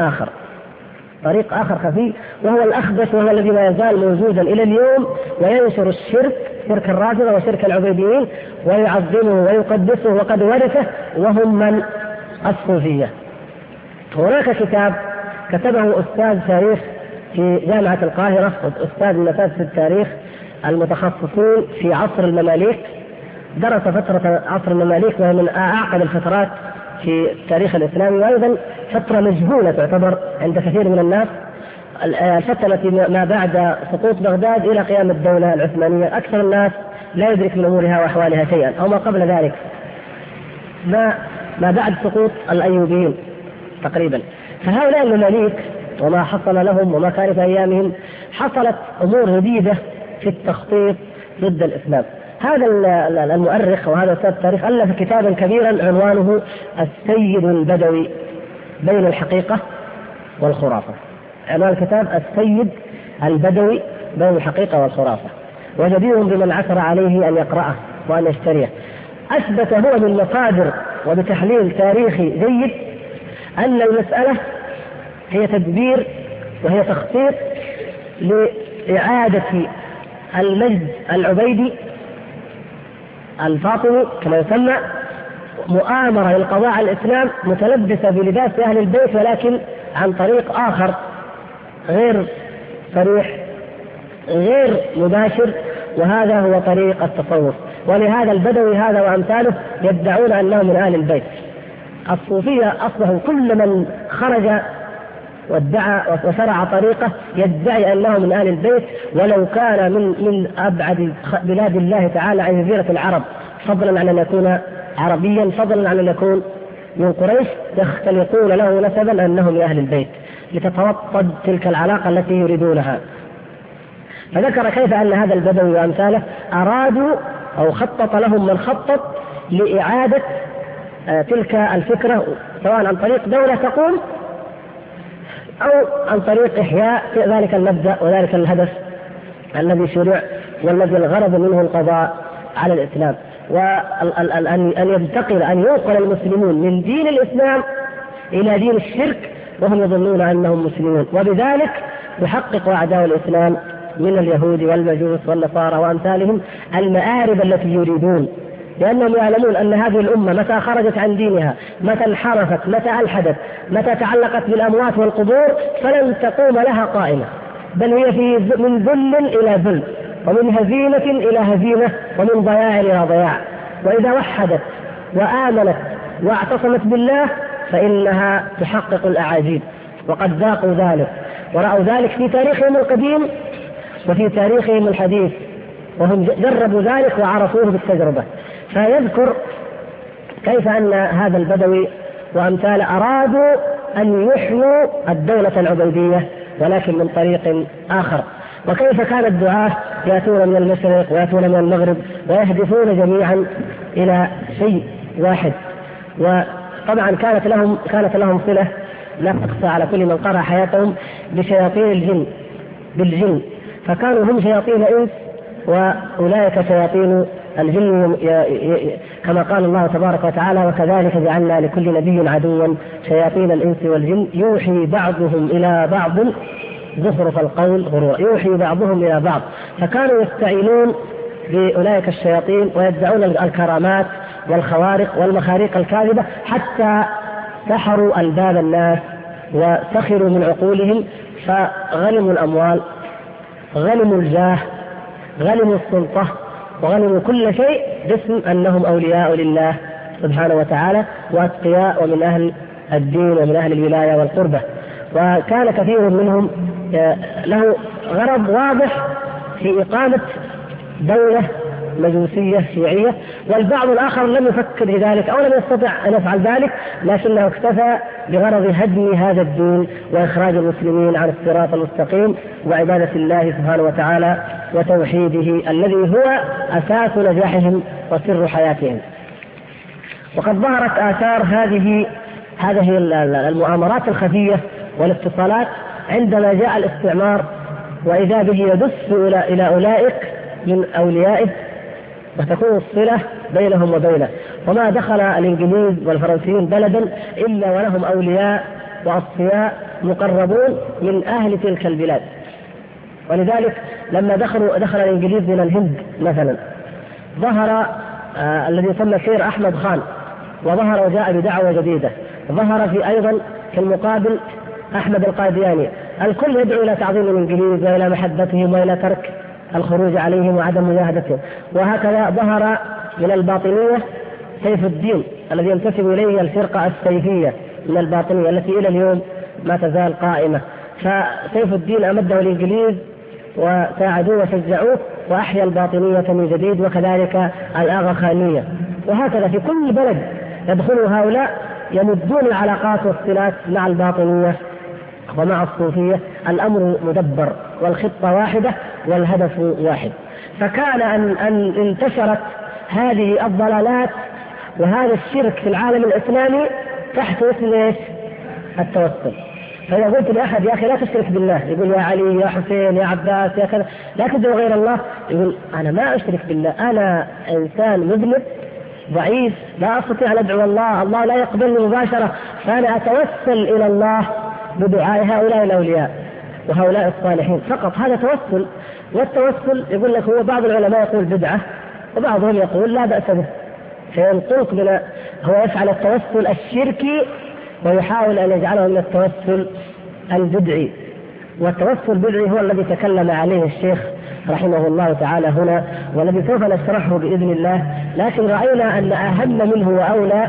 طريق آخر خفي، وهو الأخبث، وهو الذي ما يزال موجودا إلى اليوم، وينشر الشرك، شرك الرافضة وشرك العبيديين، ويعظمه ويقدسه وقد ورثه، وهم من؟ الصوفية. هناك كتاب كتبه أستاذ تاريخ في جامعة القاهرة، أستاذ من أساتذة التاريخ المتخصصين في عصر المماليك، درس فترة عصر المماليك وهي من أعقد الفترات في التاريخ الإسلامي، وأيضا فترة مجهولة تعتبر عند كثير من الناس، الفترة التي ما بعد سقوط بغداد إلى قيام الدولة العثمانية. أكثر الناس لا يدرك من أمورها وأحوالها شيئا، أو ما قبل ذلك، ما بعد سقوط الأيوبيين تقريبا. فهؤلاء المماليك وما حصل لهم وما كان في أيامهم، حصلت أمور جديدة في التخطيط ضد الإسلام. هذا المؤرخ وهذا أستاذ التاريخ ألف كتابا كبيرا عنوانه السيد البدوي بين الحقيقة والخرافة. عنوان الكتاب السيد البدوي بين الحقيقة والخرافة، وجدير بمن عثر عليه أن يقرأه وأن يشتريه. أثبت هو من مصادر وبتحليل تاريخي جيد أن المسألة هي تدبير وهي تخطيط لإعادة المجد العبيدي الفاطمي كما يسمى، مؤامرة للقضاء على الإسلام متلبسة بلباس أهل البيت، ولكن عن طريق آخر غير صريح غير مباشر، وهذا هو طريق التصوف. ولهذا البدوي هذا وأمثاله يدعون أنهم من أهل البيت. الصوفية أصبحوا كل من خرج وادعى وشرع طريقه يدعي أنه من أهل البيت، ولو كان من أبعد بلاد الله تعالى عن جزيرة العرب، فضلا عن أن يكون عربيا، فضلا عن أن يكون من قريش، يختلقون له نسبا أنه من أهل البيت لتتوطد تلك العلاقة التي يريدونها. فذكر كيف أن هذا البدوي وأمثاله أرادوا أو خطط لهم من خطط لإعادة تلك الفكرة، سواء عن طريق دولة تقوم أو عن طريق إحياء ذلك المبدأ وذلك الهدف الذي شرع والذي الغرض منه القضاء على الإسلام، وأن ينقل المسلمون من دين الإسلام إلى دين الشرك وهم يظنون أنهم مسلمون، وبذلك يحقق أعداء الإسلام من اليهود والمجوس والنصارى وأمثالهم المآرب التي يريدون، لأنهم يعلمون أن هذه الأمة متى خرجت عن دينها، متى انحرفت، متى ألحدت، متى تعلقت بالأموات والقبور، فلن تقوم لها قائمة، بل هي من ذل إلى ذل، ومن هزيمة إلى هزيمة، ومن ضياع إلى ضياع. وإذا وحدت وآمنت واعتصمت بالله فإنها تحقق الأعاجيب، وقد ذاقوا ذلك ورأوا ذلك في تاريخهم القديم وفي تاريخهم الحديث، وهم جربوا ذلك وعرفوه بالتجربة. فيذكر كيف أن هذا البدوي وأمثال أرادوا أن يحيوا الدولة العبيدية ولكن من طريق آخر، وكيف كان الدعاة يأتون من المشرق ويأتون من المغرب ويهدفون جميعا إلى شيء واحد. وطبعا كانت لهم صلة لا تخفى على كل من قرأ حياتهم بشياطين الجن، بالجن، فكانوا هم شياطين إنس وأولئك شياطين الجن، كما قال الله تبارك وتعالى: وكذلك جعلنا لكل نبي عدوا شياطين الإنس والجن يوحي بعضهم إلى بعض زخرف القول غرورا، يوحي بعضهم إلى بعض. فكانوا يستعينون بأولئك الشياطين ويدعون الكرامات والخوارق والمخاريق الكاذبة حتى سحروا ألباب الناس وسخروا من عقولهم، فغنموا الأموال، غنموا الجاه، غنموا السلطة، وغنموا كل شيء باسم أنهم أولياء لله سبحانه وتعالى وأتقياء ومن أهل الدين ومن أهل الولاية والقربة. وكان كثير منهم له غرض واضح في إقامة دولة مجوسية شيعية، والبعض الآخر لم يفكر في ذلك أو لم يستطع أن يفعل ذلك، لكنه اكتفى بغرض هدم هذا الدين وإخراج المسلمين عن الصراط المستقيم وعبادة الله سبحانه وتعالى وتوحيده الذي هو أساس نجاحهم وسر حياتهم. وقد ظهرت آثار هذه المؤامرات الخفية والاتصالات عندما جاء الاستعمار، وإذا به يدس إلى أولئك من أوليائه وتكون الصلة بينهم وبينه. وما دخل الإنجليز والفرنسيين بلدا إلا ولهم أولياء وأصفياء مقربون من أهل تلك البلاد. ولذلك لما دخل الإنجليز من الهند مثلا، ظهر الذي يسمى سير أحمد خان، وظهر وجاء بدعوة جديدة. ظهر أيضا في المقابل أحمد القادياني. الكل يدعو إلى تعظيم الإنجليز وإلى محبتهم وإلى ترك الخروج عليهم وعدم مجاهدتهم. وهكذا ظهر من الباطنية سيف الدين الذي ينتسب إليه الفرقة السيفية من الباطنية التي إلى اليوم ما تزال قائمة. فسيف الدين أمده الإنجليز وساعدوه وشجعوه وأحيا الباطنية من جديد، وكذلك الآغا خانية. وهكذا في كل بلد يدخل هؤلاء يمدون العلاقات والصلات مع الباطنية ومع الصوفية. الأمر مدبر والخطة واحدة والهدف واحد. فكان أن انتشرت هذه الضلالات وهذا الشرك في العالم الإسلامي تحت اسم التوسل. فإذا قلت لأحد: يا أخي لا تشرك بالله، يقول: يا علي، يا حسين، يا عباس، يا كذا، لا تدعو غير الله. يقول: أنا ما أشرك بالله، أنا إنسان مذنب ضعيف لا أستطيع أن أدعو الله، الله لا يقبلني مباشرة، فأنا أتوسل إلى الله بدعاء هؤلاء الأولياء وهؤلاء الصالحين فقط. هذا توسل. والتوسل يقول لك هو بعض العلماء يقول بدعة وبعضهم يقول لا بأس به. فينطلق بنا هو يفعل التوسل الشركي ويحاول أن يجعله من التوسل البدعي. والتوسل البدعي هو الذي تكلم عليه الشيخ رحمه الله تعالى هنا، والذي سوف نشرحه بإذن الله. لكن رأينا أن أهم منه وأولى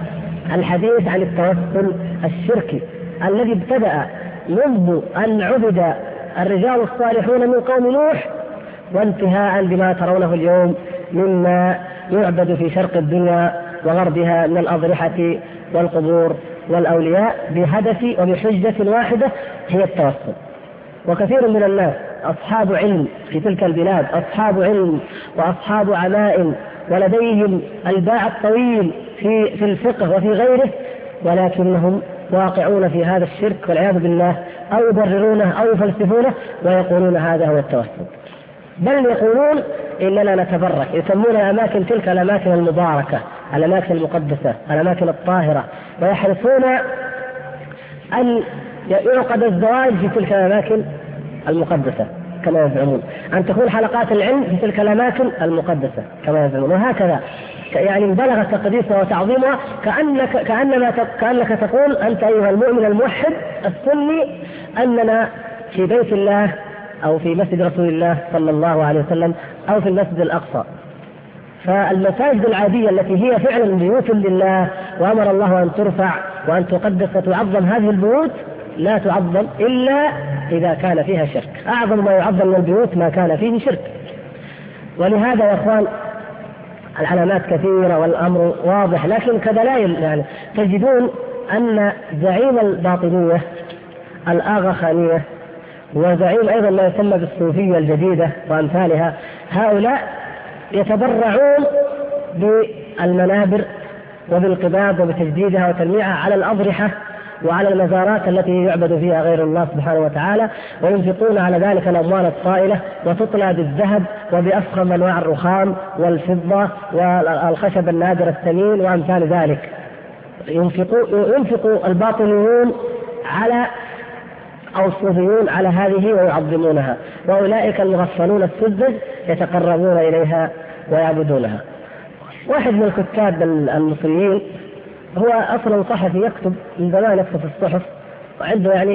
الحديث عن التوسل الشركي الذي ابتدأ منذ أن عبد الرجال الصالحون من قوم نوح، وانتهاء بما ترونه اليوم مما يعبد في شرق الدنيا وغربها من الأضرحة والقبور والأولياء بهدف وبحجة واحدة هي التوسل. وكثير من الناس أصحاب علم في تلك البلاد، أصحاب علم وأصحاب عمائم ولديهم الباع الطويل في الفقه وفي غيره، ولكنهم واقعون في هذا الشرك والعياذ بالله، أو يبررونه أو يفلسفونه ويقولون هذا هو التوسل. بل يقولون إننا نتبرك، يسمون الأماكن تلك الأماكن المباركة، الأماكن المقدسة، الأماكن الطاهرة، ويحرصون أن يعقد الزواج في تلك الأماكن المقدسة كما يزعمون، أن تكون حلقات العلم في تلك الأماكن المقدسة كما يزعمون، وهكذا يعني بلغ تقديسها وتعظيمها كأنك تقول أنت أيها المؤمن الموحد السني أننا في بيت الله أو في مسجد رسول الله صلى الله عليه وسلم أو في المسجد الأقصى. فالمساجد العادية التي هي فعلا بيوت لله وأمر الله أن ترفع وأن تقدس وتعظم، هذه البيوت لا تعظم إلا إذا كان فيها شرك. أعظم ما يعظم من البيوت ما كان فيه شرك. ولهذا يا إخوان العلامات كثيرة والأمر واضح، لكن كدلائل يعني تجدون أن زعيم الباطنية الآغاخانية وزعيم أيضا ما يسمى بالصوفية الجديدة وأمثالها، هؤلاء يتبرعون بالمنابر وبالقباب وبتجديدها وتلميعها على الأضرحة وعلى المزارات التي يعبد فيها غير الله سبحانه وتعالى، وينفقون على ذلك الأموال الطائلة وتطلى بالذهب وبأفخم أنواع الرخام والفضة والخشب النادر الثمين وأمثال ذلك. ينفق الباطنيون على أو الصوفيون على هذه ويعظمونها، وأولئك المغفلون السذج يتقربون إليها ويعبدونها. واحد من الكتاب المصريين هو أصلا صحفي يكتب من زمان، يكتب في الصحف وعنده يعني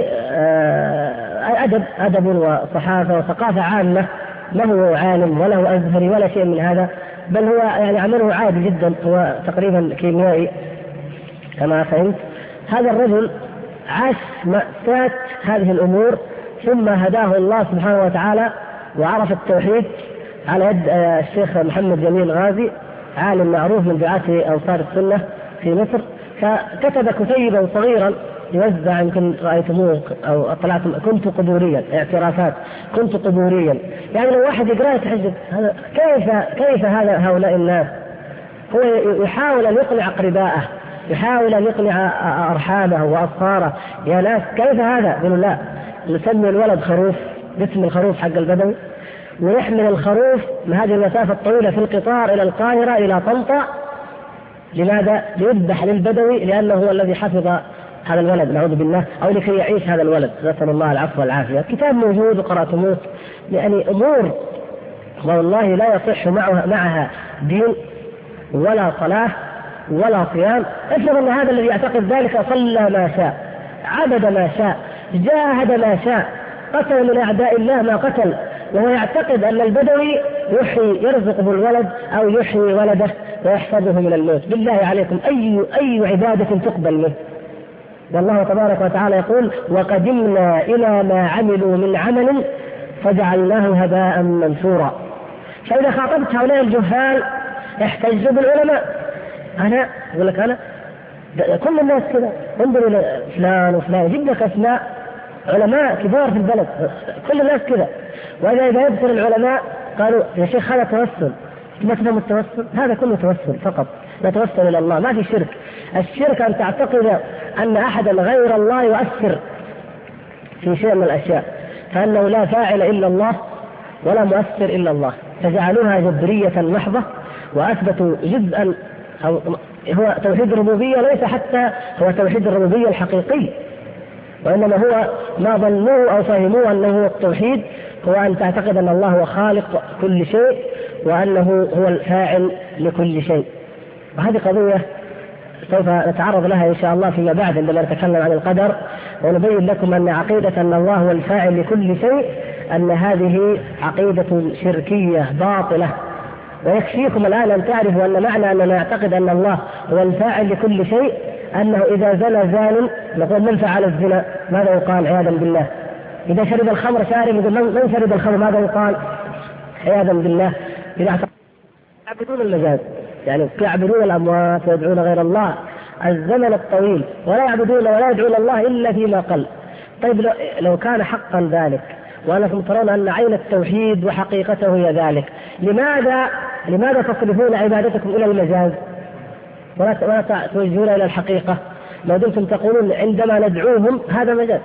أدب وصحافة وثقافة عامة، ما هو عالم ولا هو أزهري ولا شيء من هذا، بل هو يعني عمله عادي جدا، هو تقريبا كيميائي كما فهمت. هذا الرجل عاش مأساة هذه الأمور، ثم هداه الله سبحانه وتعالى وعرف التوحيد على يد الشيخ محمد جميل غازي، عالم معروف من دعاة أنصار السنة في مصر. فكتب كتيبا صغيرا يوزع، يمكن رأيتموه أو اطلعتم، كنت قبوريا، اعترافات كنت قبوريا. يعني لو واحد يقرأ يتعجب كيف هؤلاء الناس. هو يحاول أن يقنع أقربائه، يحاول أن يقنع أرحامه وأصهاره، يا ناس كيف هذا؟ يقولوا لا، نسمي الولد خروف باسم الخروف حق البدوي، ونحمل الخروف من هذه المسافة الطويلة في القطار إلى القاهرة إلى طنطا. لماذا؟ ليذبح للبدوي لأنه هو الذي حفظ هذا الولد نعوذ بالله، أو لكي يعيش هذا الولد، نسأل الله العفو والعافية. كتاب موجود وقرأتموه، يعني أمور والله لا يصح معها دين ولا صلاة ولا صيام. افرض أن هذا الذي يعتقد ذلك صلى ما شاء، عبد ما شاء، جاهد ما شاء، قتل من أعداء الله ما قتل، وهو يعتقد أن البدوي يرزقه الولد أو يحيي ولده ويحفظه من الموت. بالله عليكم أي عبادة تقبل منه؟ والله تبارك وتعالى يقول: وقدمنا إلى ما عملوا من عمل فجعلناه هباء منثورا. فإذا خاطبت هؤلاء الجهال احتجوا بالعلماء. أنا أقول لك أنا كل الناس كذا، انظر إلى فلان وفلان، جيب لك أسماء علماء كبار في البلد، كل الناس كذا. وإذا يذكر العلماء قالوا يا شيخ هذا توسل، ما تفهم التوسل؟ هذا كله توسل فقط، نتوسل إلى الله، ما في شرك. الشرك أن تعتقد أن أحدا غير الله يؤثر في شيء من الأشياء، فأنه لا فاعل إلا الله ولا مؤثر إلا الله، فجعلوها جبرية محضة وأثبتوا جزءا. هو توحيد الربوبية ليس حتى هو توحيد الربوبية الحقيقي، وإنما هو ما ظنوه أو فهموه أنه التوحيد هو أن تعتقد أن الله هو خالق كل شيء وأنه هو الفاعل لكل شيء. وهذه قضية سوف نتعرض لها إن شاء الله فيما بعد عندما نتكلم عن القدر، ونبين لكم أن عقيدة أن الله هو الفاعل لكل شيء أن هذه عقيدة شركية باطلة. ويكفيكم الآن أن تعرفوا أن معنى أننا نعتقد أن الله هو الفاعل لكل شيء أنه إذا زنى زان نقول من فعل الزنا، ماذا يقال؟ عياذا بالله. إذا شرب الخمر شارب يقول من شرب الخمر، ماذا يقال؟ عياذا بالله. إذا يعبدون المجاز، يعني يعبدون الأموات ويدعون غير الله الزمن الطويل، ولا يعبدون ولا يدعون الله إلا فيما قل. طيب لو كان حقا ذلك وأنكم ترون أن عين التوحيد وحقيقته هي ذلك، لماذا تصرفون عبادتكم إلى المجاز ولا توجهون إلى الحقيقة؟ ما دمتم تقولون عندما ندعوهم هذا مجاز،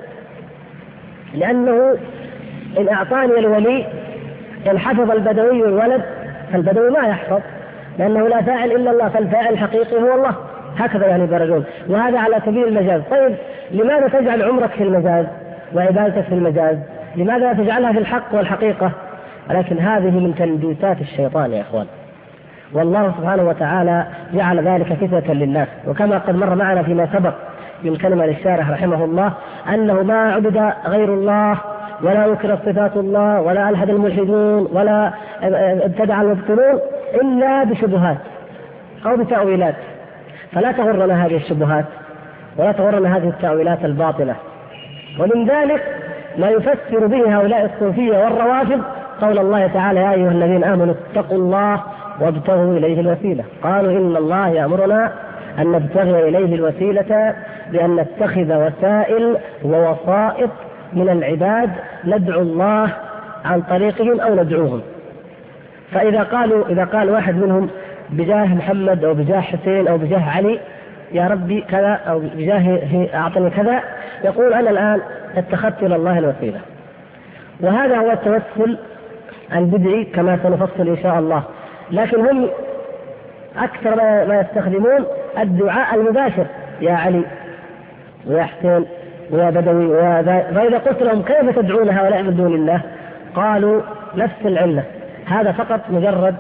لأنه إن أعطاني الولي إن حفظ البدوي الولد فالبدوي ما يحفظ، لأنه لا فاعل إلا الله، فالفاعل الحقيقي هو الله. هكذا يعني يبررون، وهذا على سبيل المجاز. طيب لماذا تجعل عمرك في المجاز وعبادتك في المجاز؟ لماذا تجعلها في الحق والحقيقة؟ ولكن هذه من تنبيتات الشيطان يا إخوان. والله سبحانه وتعالى جعل ذلك فتنة للناس، وكما قد مر معنا فيما سبق من كلمة للشارح رحمه الله أنه ما عبد غير الله ولا نكرت صفات الله ولا ألحد الملحدون ولا ابتدع المبطلون إلا بشبهات أو بتأويلات. فلا تغرنا هذه الشبهات ولا تغرنا هذه التأويلات الباطلة. ومن ذلك ما يفسر به هؤلاء الصوفية والروافض قول الله تعالى: يا أيها الذين آمنوا اتقوا الله وابتغوا إليه الوسيلة. قالوا إن الله يأمرنا أن نبتغي إليه الوسيلة بأن نتخذ وسائل ووسائط من العباد ندعو الله عن طريقهم أو ندعوهم. إذا قال واحد منهم بجاه محمد أو بجاه حسين أو بجاه علي يا ربي كذا أو بجاه أعطني كذا، يقول أنا الآن اتخذت إلى الله الوسيلة. وهذا هو التوسل البدعي كما سنفصل إن شاء الله. لكن هم أكثر ما يستخدمون الدعاء المباشر: يا علي ويا حسين ويا بدوي فإذا قلت لهم كيف تدعون هؤلاء من دون الله قالوا نفس العلة، هذا فقط مجرد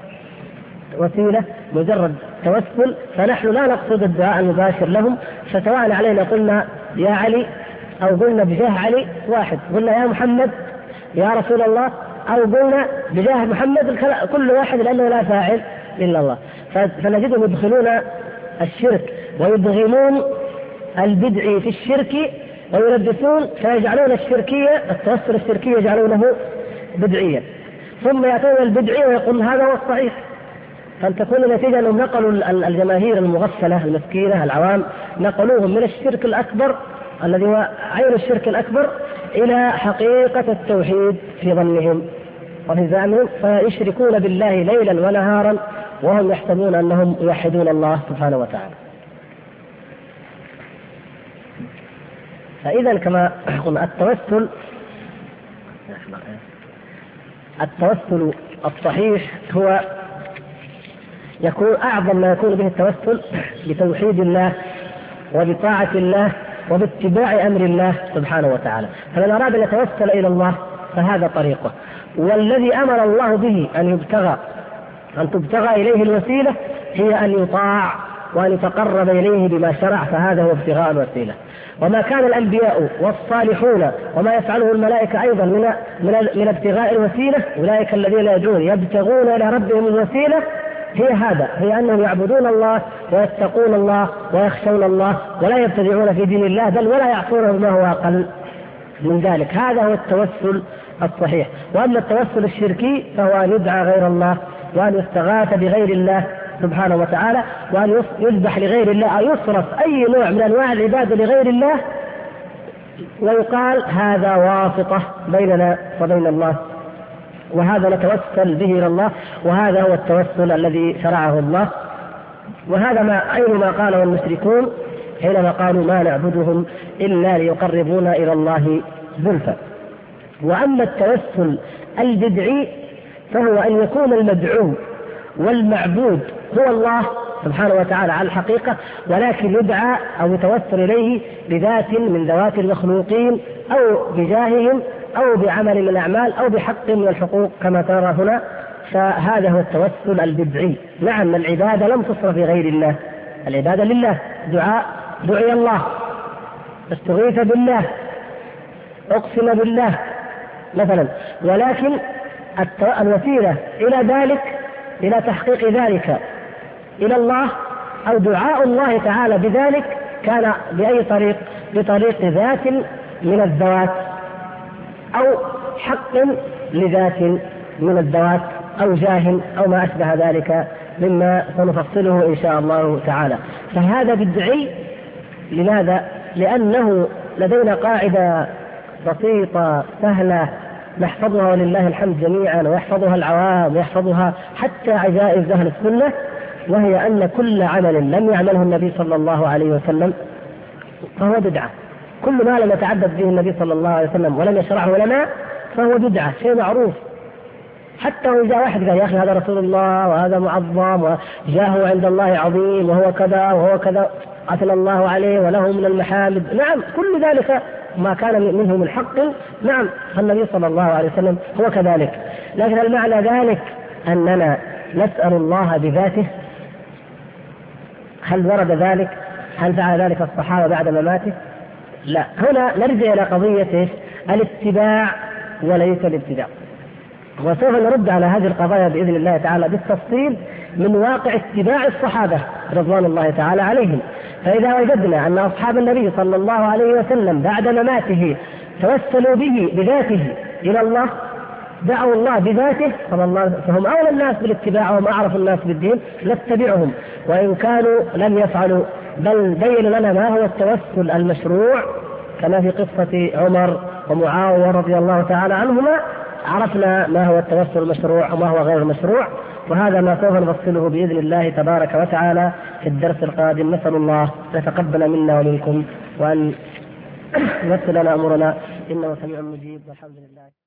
وسيلة، مجرد توسل، فنحن لا نقصد الدعاء المباشر لهم. فسواء علينا قلنا يا علي أو قلنا بجاه علي واحد، قلنا يا محمد يا رسول الله أو قلنا بجاه محمد، كل واحد لأنه لا فاعل إلا الله. فنجدهم يدخلون الشرك ويدغمون البدع في الشرك ويلبسون، فيجعلون الشركية التوسل الشركي يجعلونه بدعيا، ثم يأتون البدعي ويقول هذا هو الصحيح. فلتكون النتيجة أنهم نقلوا الجماهير المغفلة المسكينة العوام، نقلوهم من الشرك الأكبر الذي هو عين الشرك الأكبر إلى حقيقة التوحيد في ظنهم وفي زعمهم، فيشركون بالله ليلا ونهارا وهم يحسبون أنهم يوحدون الله سبحانه وتعالى. فإذا كما قلنا التوسل الصحيح هو يكون أعظم ما يكون به التوسل بتوحيد الله وبطاعة الله وباتباع أمر الله سبحانه وتعالى. فمن أراد أن يتوسل إلى الله فهذا طريقه. والذي أمر الله به أن تبتغى إليه الوسيلة هي أن يطاع وأن يتقرب إليه بما شرع، فهذا هو ابتغاء الوسيلة. وما كان الأنبياء والصالحون وما يفعله الملائكة أيضا من ابتغاء الوسيلة، أولئك الذين يدعون يبتغون إلى ربهم الوسيلة، هي أنهم يعبدون الله ويتقون الله ويخشون الله ولا يبتدعون في دين الله بل ولا يعصونه بما هو أقل من ذلك. هذا هو التوسل الصحيح. وأما التوسل الشركي فهو أن يدعى غير الله وأن يستغاث بغير الله سبحانه وتعالى وأن يذبح لغير الله أو يصرف أي نوع من أنواع العبادة لغير الله، ويقال هذا واسطة بيننا وبين الله، وهذا نتوسل به إلى الله، وهذا هو التوسل الذي شرعه الله. وهذا عين ما قاله المشركون حينما قالوا ما نعبدهم إلا ليقربونا إلى الله زلفى. وأما التوسل البدعي فهو أن يكون المدعو والمعبود هو الله سبحانه وتعالى على الحقيقة، ولكن يدعى أو يتوسل إليه بذات من ذوات المخلوقين أو بجاههم أو بعمل من الأعمال أو بحق من الحقوق كما ترى هنا. فهذا هو التوسل البدعي. نعم العبادة لم تصرف لغير الله، العبادة لله، دعي الله، استغيث بالله، أقسم بالله مثلا، ولكن الوسيلة إلى ذلك إلى تحقيق ذلك إلى الله أو دعاء الله تعالى بذلك كان بأي طريق؟ بطريق ذات من الذوات أو حق لذات من الذوات أو جاه أو ما أشبه ذلك مما سنفصله إن شاء الله تعالى. فهذا بدعي. لماذا؟ لأنه لدينا قاعدة بسيطة سهلة نحفظها ولله الحمد جميعا، ويحفظها العوام ويحفظها حتى عجائز أهل السنة، وهي أن كل عمل لم يعمله النبي صلى الله عليه وسلم فهو بدعة. كل ما لم يتعبد به النبي صلى الله عليه وسلم ولم يشرعه علماء فهو بدعة، شيء معروف. حتى وإذا واحد قال يا أخي هذا رسول الله وهذا معظم وجاهه عند الله عظيم وهو كذا وهو كذا أثنى الله عليه وله من المحامد، نعم كل ذلك ما كان منه من حق، نعم فالنبي صلى الله عليه وسلم هو كذلك. لكن هل معنى ذلك أننا نسأل الله بذاته؟ هل ورد ذلك؟ هل فعل ذلك الصحابة بعد مماته؟ لا. هنا نرجع إلى قضية الاتباع وليس الابتداع، وسوف نرد على هذه القضايا بإذن الله تعالى بالتفصيل من واقع اتباع الصحابة رضوان الله تعالى عليهم. فإذا وجدنا أن أصحاب النبي صلى الله عليه وسلم بعد مماته توسلوا به بذاته إلى الله، دعوا الله بذاته، فهم أولى الناس بالاتباع وهم أعرف الناس بالدين، نتبعهم وإن كانوا لم يفعلوا، بل بين لنا ما هو التوسل المشروع كما في قصة عمر ومعاوية رضي الله تعالى عنهما، عرفنا ما هو التوسل المشروع وما هو غير المشروع، وهذا ما سوف نفصله بإذن الله تبارك وتعالى في الدرس القادم. نسأل الله أن يتقبل منا ومنكم وأن ييسر لنا أمورنا إنه سميع مجيب، والحمد لله.